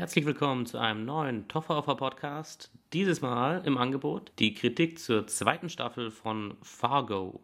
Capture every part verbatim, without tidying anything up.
Herzlich willkommen zu einem neuen Tofferhofer Podcast. Dieses Mal im Angebot die Kritik zur zweiten Staffel von Fargo.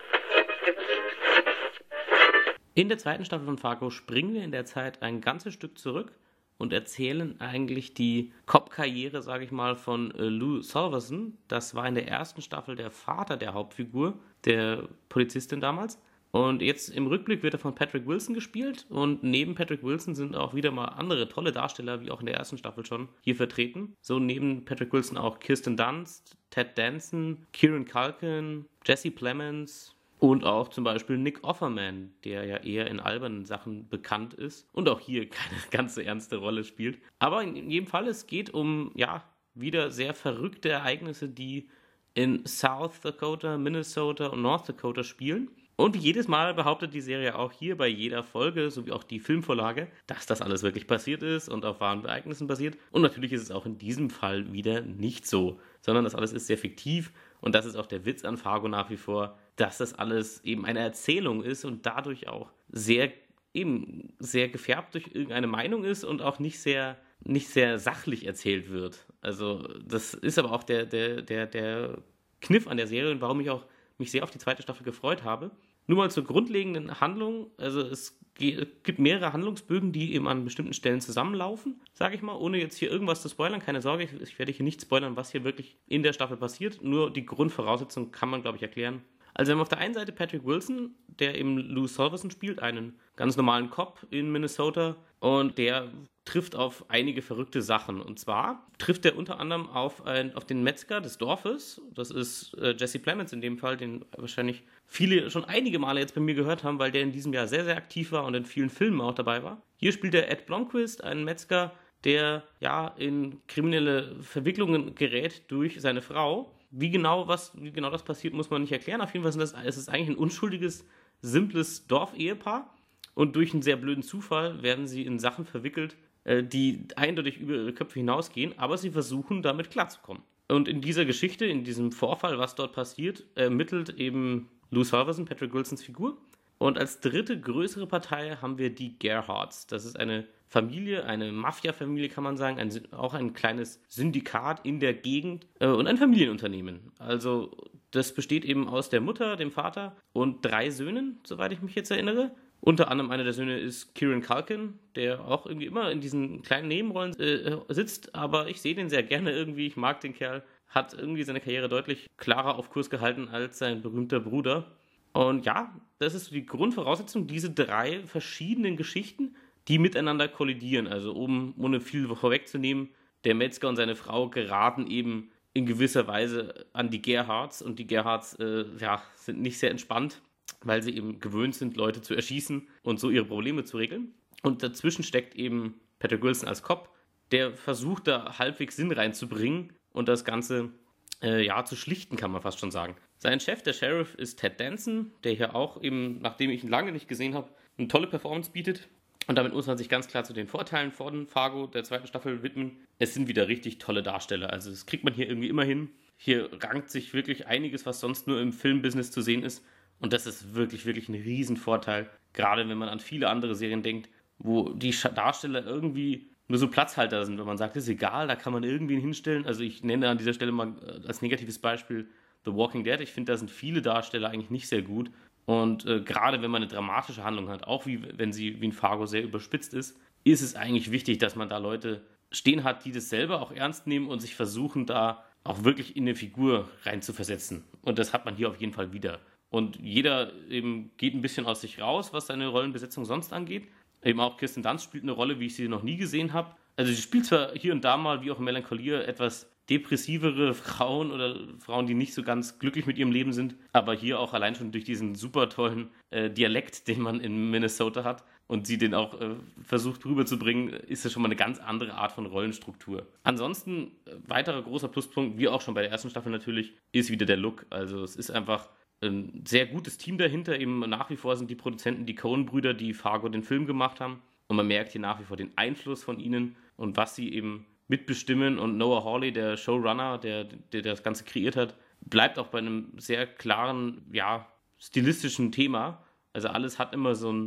In der zweiten Staffel von Fargo springen wir in der Zeit ein ganzes Stück zurück und erzählen eigentlich die Cop-Karriere, sage ich mal, von äh, Lou Solverson. Das war in der ersten Staffel der Vater der Hauptfigur, der Polizistin damals. Und jetzt im Rückblick wird er von Patrick Wilson gespielt und neben Patrick Wilson sind auch wieder mal andere tolle Darsteller, wie auch in der ersten Staffel schon, hier vertreten. So neben Patrick Wilson auch Kirsten Dunst, Ted Danson, Kieran Culkin, Jesse Plemons und auch zum Beispiel Nick Offerman, der ja eher in albernen Sachen bekannt ist und auch hier keine ganz so ernste Rolle spielt. Aber in jedem Fall, es geht um, ja, wieder sehr verrückte Ereignisse, die in South Dakota, Minnesota und North Dakota spielen. Und wie jedes Mal behauptet die Serie auch hier bei jeder Folge, sowie auch die Filmvorlage, dass das alles wirklich passiert ist und auf wahren Ereignissen basiert. Und natürlich ist es auch in diesem Fall wieder nicht so, sondern das alles ist sehr fiktiv. Und das ist auch der Witz an Fargo nach wie vor, dass das alles eben eine Erzählung ist und dadurch auch sehr, eben sehr gefärbt durch irgendeine Meinung ist und auch nicht sehr, nicht sehr sachlich erzählt wird. Also das ist aber auch der, der, der, der Kniff an der Serie und warum ich auch mich sehr auf die zweite Staffel gefreut habe. Nur mal zur grundlegenden Handlung. Also es gibt mehrere Handlungsbögen, die eben an bestimmten Stellen zusammenlaufen, sage ich mal, ohne jetzt hier irgendwas zu spoilern. Keine Sorge, ich, ich werde hier nicht spoilern, was hier wirklich in der Staffel passiert. Nur die Grundvoraussetzungen kann man, glaube ich, erklären. Also wir haben auf der einen Seite Patrick Wilson, der eben Lou Solverson spielt, einen ganz normalen Cop in Minnesota und der trifft auf einige verrückte Sachen. Und zwar trifft er unter anderem auf, ein, auf den Metzger des Dorfes, das ist äh, Jesse Plemons in dem Fall, den wahrscheinlich viele schon einige Male jetzt bei mir gehört haben, weil der in diesem Jahr sehr, sehr aktiv war und in vielen Filmen auch dabei war. Hier spielt er Ed Blomqvist, einen Metzger, der ja in kriminelle Verwicklungen gerät durch seine Frau. Wie genau, was, wie genau das passiert, muss man nicht erklären. Auf jeden Fall ist es eigentlich ein unschuldiges, simples Dorf-Ehepaar. Und durch einen sehr blöden Zufall werden sie in Sachen verwickelt, die eindeutig über ihre Köpfe hinausgehen, aber sie versuchen, damit klarzukommen. Und in dieser Geschichte, in diesem Vorfall, was dort passiert, ermittelt eben Lou Solverson, Patrick Wilsons Figur. Und als dritte größere Partei haben wir die Gerhardts. Das ist eine Familie, eine Mafia-Familie kann man sagen, ein, auch ein kleines Syndikat in der Gegend äh, und ein Familienunternehmen. Also das besteht eben aus der Mutter, dem Vater und drei Söhnen, soweit ich mich jetzt erinnere. Unter anderem einer der Söhne ist Kieran Culkin, der auch irgendwie immer in diesen kleinen Nebenrollen äh, sitzt, aber ich sehe den sehr gerne irgendwie, ich mag den Kerl, hat irgendwie seine Karriere deutlich klarer auf Kurs gehalten als sein berühmter Bruder. Und ja, das ist die Grundvoraussetzung, diese drei verschiedenen Geschichten, die miteinander kollidieren. Also um, ohne viel vorwegzunehmen, der Metzger und seine Frau geraten eben in gewisser Weise an die Gerhardts und die Gerhardts äh, ja, sind nicht sehr entspannt, weil sie eben gewöhnt sind, Leute zu erschießen und so ihre Probleme zu regeln. Und dazwischen steckt eben Patrick Wilson als Cop, der versucht, da halbwegs Sinn reinzubringen und das Ganze äh, ja, zu schlichten, kann man fast schon sagen. Sein Chef, der Sheriff, ist Ted Danson, der hier auch eben, nachdem ich ihn lange nicht gesehen habe, eine tolle Performance bietet. Und damit muss man sich ganz klar zu den Vorteilen von Fargo, der zweiten Staffel, widmen. Es sind wieder richtig tolle Darsteller. Also das kriegt man hier irgendwie immer hin. Hier rankt sich wirklich einiges, was sonst nur im Filmbusiness zu sehen ist. Und das ist wirklich, wirklich ein Riesenvorteil. Gerade wenn man an viele andere Serien denkt, wo die Darsteller irgendwie nur so Platzhalter sind. Wenn man sagt, ist egal, da kann man irgendwen hinstellen. Also ich nenne an dieser Stelle mal als negatives Beispiel The Walking Dead. Ich finde, da sind viele Darsteller eigentlich nicht sehr gut. Und äh, gerade wenn man eine dramatische Handlung hat, auch wie wenn sie wie in Fargo sehr überspitzt ist, ist es eigentlich wichtig, dass man da Leute stehen hat, die das selber auch ernst nehmen und sich versuchen, da auch wirklich in eine Figur reinzuversetzen. Und das hat man hier auf jeden Fall wieder. Und jeder eben geht ein bisschen aus sich raus, was seine Rollenbesetzung sonst angeht. Eben auch Kirsten Dunst spielt eine Rolle, wie ich sie noch nie gesehen habe. Also sie spielt zwar hier und da mal, wie auch in Melancholia, etwas depressivere Frauen oder Frauen, die nicht so ganz glücklich mit ihrem Leben sind, aber hier auch allein schon durch diesen super tollen äh, Dialekt, den man in Minnesota hat und sie den auch äh, versucht rüberzubringen, ist das schon mal eine ganz andere Art von Rollenstruktur. Ansonsten, äh, weiterer großer Pluspunkt, wie auch schon bei der ersten Staffel natürlich, ist wieder der Look. Also es ist einfach ein sehr gutes Team dahinter, eben nach wie vor sind die Produzenten die Coen-Brüder, die Fargo den Film gemacht haben und man merkt hier nach wie vor den Einfluss von ihnen und was sie eben mitbestimmen und Noah Hawley, der Showrunner, der, der das Ganze kreiert hat, bleibt auch bei einem sehr klaren, ja, stilistischen Thema. Also alles hat immer so ein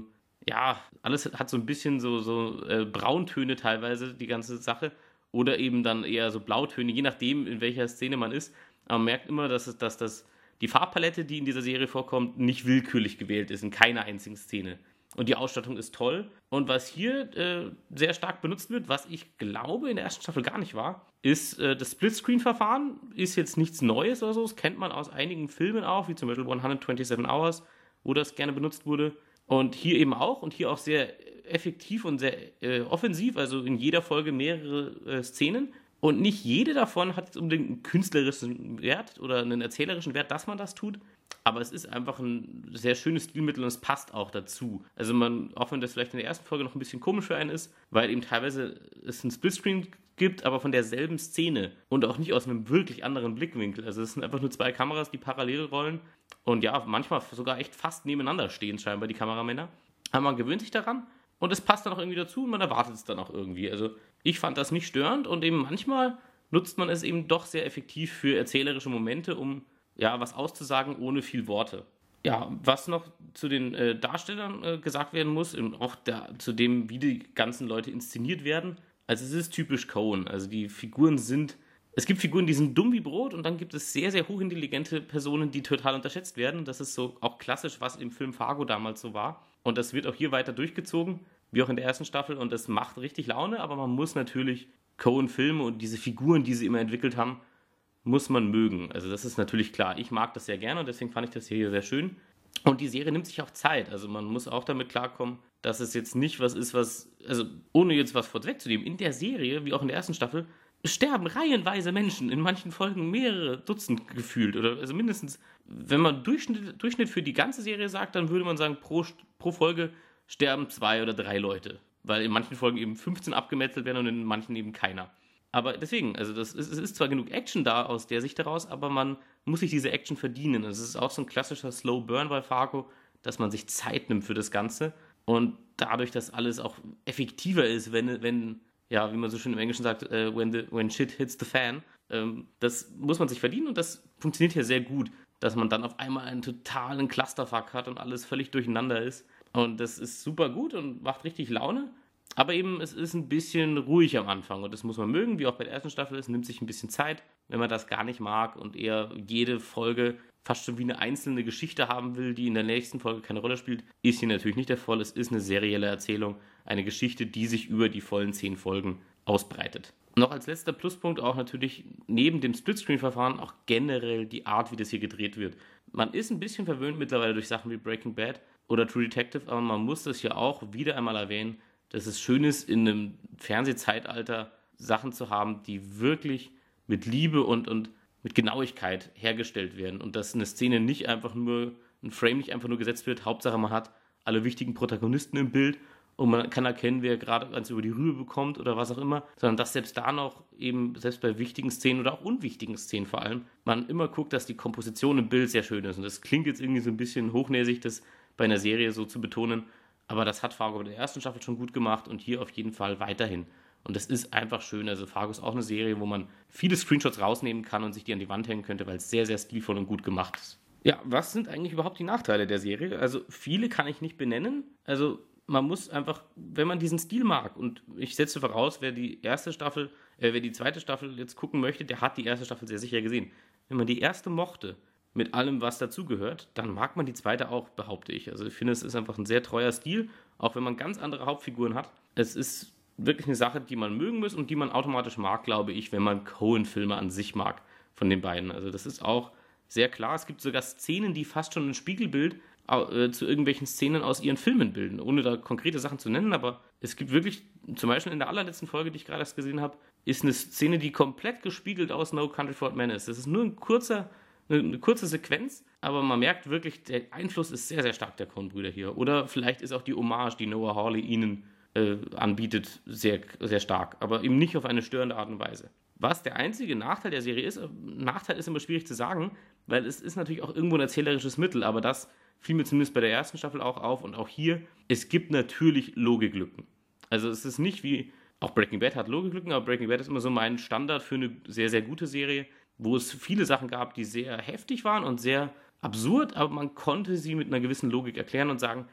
ja, alles hat so ein bisschen so, so äh, Brauntöne teilweise, die ganze Sache. Oder eben dann eher so Blautöne, je nachdem, in welcher Szene man ist. Aber man merkt immer, dass, es, dass das, die Farbpalette, die in dieser Serie vorkommt, nicht willkürlich gewählt ist, in keiner einzigen Szene. Und die Ausstattung ist toll. Und was hier äh, sehr stark benutzt wird, was ich glaube in der ersten Staffel gar nicht war, ist äh, das Splitscreen-Verfahren. Ist jetzt nichts Neues oder so. Das kennt man aus einigen Filmen auch, wie zum Beispiel hundertsiebenundzwanzig Hours, wo das gerne benutzt wurde. Und hier eben auch. Und hier auch sehr effektiv und sehr äh, offensiv. Also in jeder Folge mehrere äh, Szenen. Und nicht jede davon hat jetzt unbedingt einen künstlerischen Wert oder einen erzählerischen Wert, dass man das tut. Aber es ist einfach ein sehr schönes Stilmittel und es passt auch dazu. Also man, auch wenn das vielleicht in der ersten Folge noch ein bisschen komisch für einen ist, weil eben teilweise es einen Splitscreen gibt, aber von derselben Szene und auch nicht aus einem wirklich anderen Blickwinkel. Also es sind einfach nur zwei Kameras, die parallel rollen und ja, manchmal sogar echt fast nebeneinander stehen scheinbar die Kameramänner. Aber man gewöhnt sich daran und es passt dann auch irgendwie dazu und man erwartet es dann auch irgendwie. Also ich fand das nicht störend und eben manchmal nutzt man es eben doch sehr effektiv für erzählerische Momente, um ja, was auszusagen ohne viel Worte. Ja, was noch zu den äh, Darstellern äh, gesagt werden muss und auch der, zu dem, wie die ganzen Leute inszeniert werden. Also es ist typisch Coen. Also die Figuren sind, es gibt Figuren, die sind dumm wie Brot und dann gibt es sehr, sehr hochintelligente Personen, die total unterschätzt werden. Das ist so auch klassisch, was im Film Fargo damals so war. Und das wird auch hier weiter durchgezogen, wie auch in der ersten Staffel. Und das macht richtig Laune, aber man muss natürlich Coen-Filme und diese Figuren, die sie immer entwickelt haben, muss man mögen. Also das ist natürlich klar. Ich mag das sehr gerne und deswegen fand ich das hier sehr schön. Und die Serie nimmt sich auch Zeit. Also man muss auch damit klarkommen, dass es jetzt nicht was ist, was, also ohne jetzt was vorwegzunehmen, in der Serie, wie auch in der ersten Staffel, sterben reihenweise Menschen, in manchen Folgen mehrere Dutzend gefühlt. Oder also mindestens, wenn man Durchschnitt, Durchschnitt für die ganze Serie sagt, dann würde man sagen, pro, pro Folge sterben zwei oder drei Leute. Weil in manchen Folgen eben fünfzehn abgemetzelt werden und in manchen eben keiner. Aber deswegen, also das ist, es ist zwar genug Action da aus der Sicht heraus, aber man muss sich diese Action verdienen. Es ist auch so ein klassischer Slow Burn bei Fargo, dass man sich Zeit nimmt für das Ganze und dadurch, dass alles auch effektiver ist, wenn, wenn ja, wie man so schön im Englischen sagt, uh, when, the, when shit hits the fan, ähm, das muss man sich verdienen und das funktioniert hier sehr gut, dass man dann auf einmal einen totalen Clusterfuck hat und alles völlig durcheinander ist. Und das ist super gut und macht richtig Laune. Aber eben, es ist ein bisschen ruhig am Anfang und das muss man mögen, wie auch bei der ersten Staffel. Es nimmt sich ein bisschen Zeit, wenn man das gar nicht mag und eher jede Folge fast schon wie eine einzelne Geschichte haben will, die in der nächsten Folge keine Rolle spielt, ist hier natürlich nicht der Fall. Es ist eine serielle Erzählung, eine Geschichte, die sich über die vollen zehn Folgen ausbreitet. Noch als letzter Pluspunkt auch natürlich neben dem Splitscreen-Verfahren auch generell die Art, wie das hier gedreht wird. Man ist ein bisschen verwöhnt mittlerweile durch Sachen wie Breaking Bad oder True Detective, aber man muss das hier auch wieder einmal erwähnen, dass es schön ist, in einem Fernsehzeitalter Sachen zu haben, die wirklich mit Liebe und, und mit Genauigkeit hergestellt werden und dass eine Szene nicht einfach nur, ein Frame nicht einfach nur gesetzt wird, Hauptsache man hat alle wichtigen Protagonisten im Bild und man kann erkennen, wer gerade eins über die Rübe bekommt oder was auch immer, sondern dass selbst da noch eben, selbst bei wichtigen Szenen oder auch unwichtigen Szenen vor allem, man immer guckt, dass die Komposition im Bild sehr schön ist und das klingt jetzt irgendwie so ein bisschen hochnäsig, das bei einer Serie so zu betonen, aber das hat Fargo in der ersten Staffel schon gut gemacht und hier auf jeden Fall weiterhin. Und das ist einfach schön. Also Fargo ist auch eine Serie, wo man viele Screenshots rausnehmen kann und sich die an die Wand hängen könnte, weil es sehr, sehr stilvoll und gut gemacht ist. Ja, was sind eigentlich überhaupt die Nachteile der Serie? Also viele kann ich nicht benennen. Also man muss einfach, wenn man diesen Stil mag, und ich setze voraus, wer die erste Staffel, äh, wer die zweite Staffel jetzt gucken möchte, der hat die erste Staffel sehr sicher gesehen. Wenn man die erste mochte, mit allem, was dazugehört, dann mag man die zweite auch, behaupte ich. Also ich finde, es ist einfach ein sehr treuer Stil, auch wenn man ganz andere Hauptfiguren hat. Es ist wirklich eine Sache, die man mögen muss und die man automatisch mag, glaube ich, wenn man Coen-Filme an sich mag, von den beiden. Also das ist auch sehr klar. Es gibt sogar Szenen, die fast schon ein Spiegelbild äh, zu irgendwelchen Szenen aus ihren Filmen bilden, ohne da konkrete Sachen zu nennen, aber es gibt wirklich, zum Beispiel in der allerletzten Folge, die ich gerade erst gesehen habe, ist eine Szene, die komplett gespiegelt aus No Country for Old Men ist. Das ist nur ein kurzer Eine kurze Sequenz, aber man merkt wirklich, der Einfluss ist sehr, sehr stark der Coen-Brüder hier. Oder vielleicht ist auch die Hommage, die Noah Hawley ihnen äh, anbietet, sehr, sehr stark, aber eben nicht auf eine störende Art und Weise. Was der einzige Nachteil der Serie ist, Nachteil ist immer schwierig zu sagen, weil es ist natürlich auch irgendwo ein erzählerisches Mittel, aber das fiel mir zumindest bei der ersten Staffel auch auf und auch hier, es gibt natürlich Logiklücken. Also es ist nicht wie, auch Breaking Bad hat Logiklücken, aber Breaking Bad ist immer so mein Standard für eine sehr, sehr gute Serie, wo es viele Sachen gab, die sehr heftig waren und sehr absurd, aber man konnte sie mit einer gewissen Logik erklären und sagen,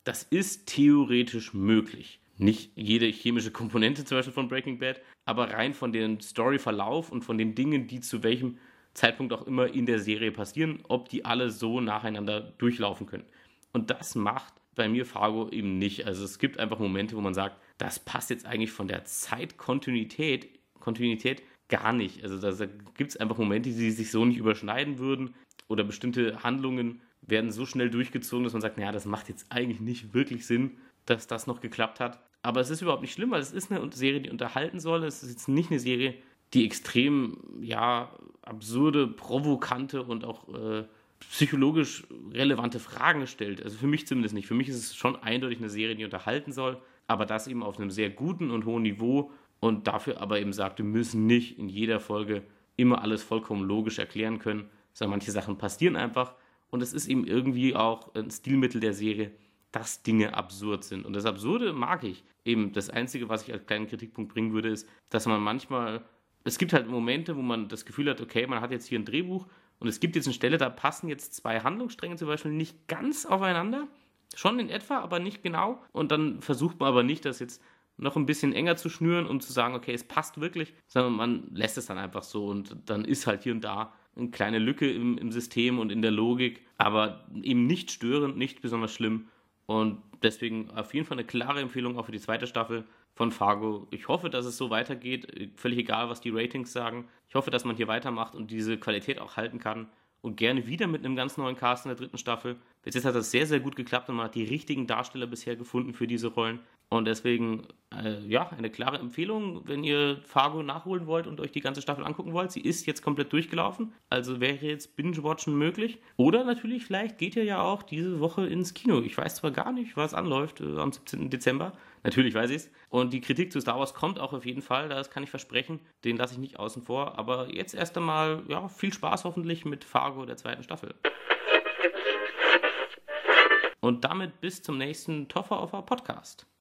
das ist theoretisch möglich. Nicht jede chemische Komponente zum Beispiel von Breaking Bad, aber rein von dem Storyverlauf und von den Dingen, die zu welchem Zeitpunkt auch immer in der Serie passieren, ob die alle so nacheinander durchlaufen können. Und das macht bei mir Fargo eben nicht. Also es gibt einfach Momente, wo man sagt, das passt jetzt eigentlich von der Zeitkontinuität Kontinuität gar nicht. Also da gibt es einfach Momente, die sich so nicht überschneiden würden oder bestimmte Handlungen werden so schnell durchgezogen, dass man sagt, naja, das macht jetzt eigentlich nicht wirklich Sinn, dass das noch geklappt hat. Aber es ist überhaupt nicht schlimm, weil es ist eine Serie, die unterhalten soll. Es ist jetzt nicht eine Serie, die extrem, ja, absurde, provokante und auch äh, psychologisch relevante Fragen stellt. Also für mich zumindest nicht. Für mich ist es schon eindeutig eine Serie, die unterhalten soll, aber das eben auf einem sehr guten und hohen Niveau und dafür aber eben sagt, wir müssen nicht in jeder Folge immer alles vollkommen logisch erklären können, sondern manche Sachen passieren einfach und es ist eben irgendwie auch ein Stilmittel der Serie, dass Dinge absurd sind. Und das Absurde mag ich. Eben das Einzige, was ich als kleinen Kritikpunkt bringen würde, ist, dass man manchmal, es gibt halt Momente, wo man das Gefühl hat, okay, man hat jetzt hier ein Drehbuch und es gibt jetzt eine Stelle, da passen jetzt zwei Handlungsstränge zum Beispiel nicht ganz aufeinander, schon in etwa, aber nicht genau. Und dann versucht man aber nicht, das jetzt noch ein bisschen enger zu schnüren, um zu sagen, okay, es passt wirklich, sondern man lässt es dann einfach so und dann ist halt hier und da eine kleine Lücke im, im System und in der Logik, aber eben nicht störend, nicht besonders schlimm. Und deswegen auf jeden Fall eine klare Empfehlung auch für die zweite Staffel von Fargo. Ich hoffe, dass es so weitergeht, völlig egal, was die Ratings sagen. Ich hoffe, dass man hier weitermacht und diese Qualität auch halten kann. Und gerne wieder mit einem ganz neuen Cast in der dritten Staffel. Bis jetzt hat das sehr, sehr gut geklappt und man hat die richtigen Darsteller bisher gefunden für diese Rollen. Und deswegen, äh, ja, eine klare Empfehlung, wenn ihr Fargo nachholen wollt und euch die ganze Staffel angucken wollt. Sie ist jetzt komplett durchgelaufen, also wäre jetzt Binge-Watchen möglich. Oder natürlich, vielleicht geht ihr ja auch diese Woche ins Kino. Ich weiß zwar gar nicht, was anläuft äh, am siebzehnten Dezember. Natürlich weiß ich es. Und die Kritik zu Star Wars kommt auch auf jeden Fall, das kann ich versprechen. Den lasse ich nicht außen vor. Aber jetzt erst einmal, ja, viel Spaß hoffentlich mit Fargo der zweiten Staffel. Und damit bis zum nächsten Toffer auf our Podcast.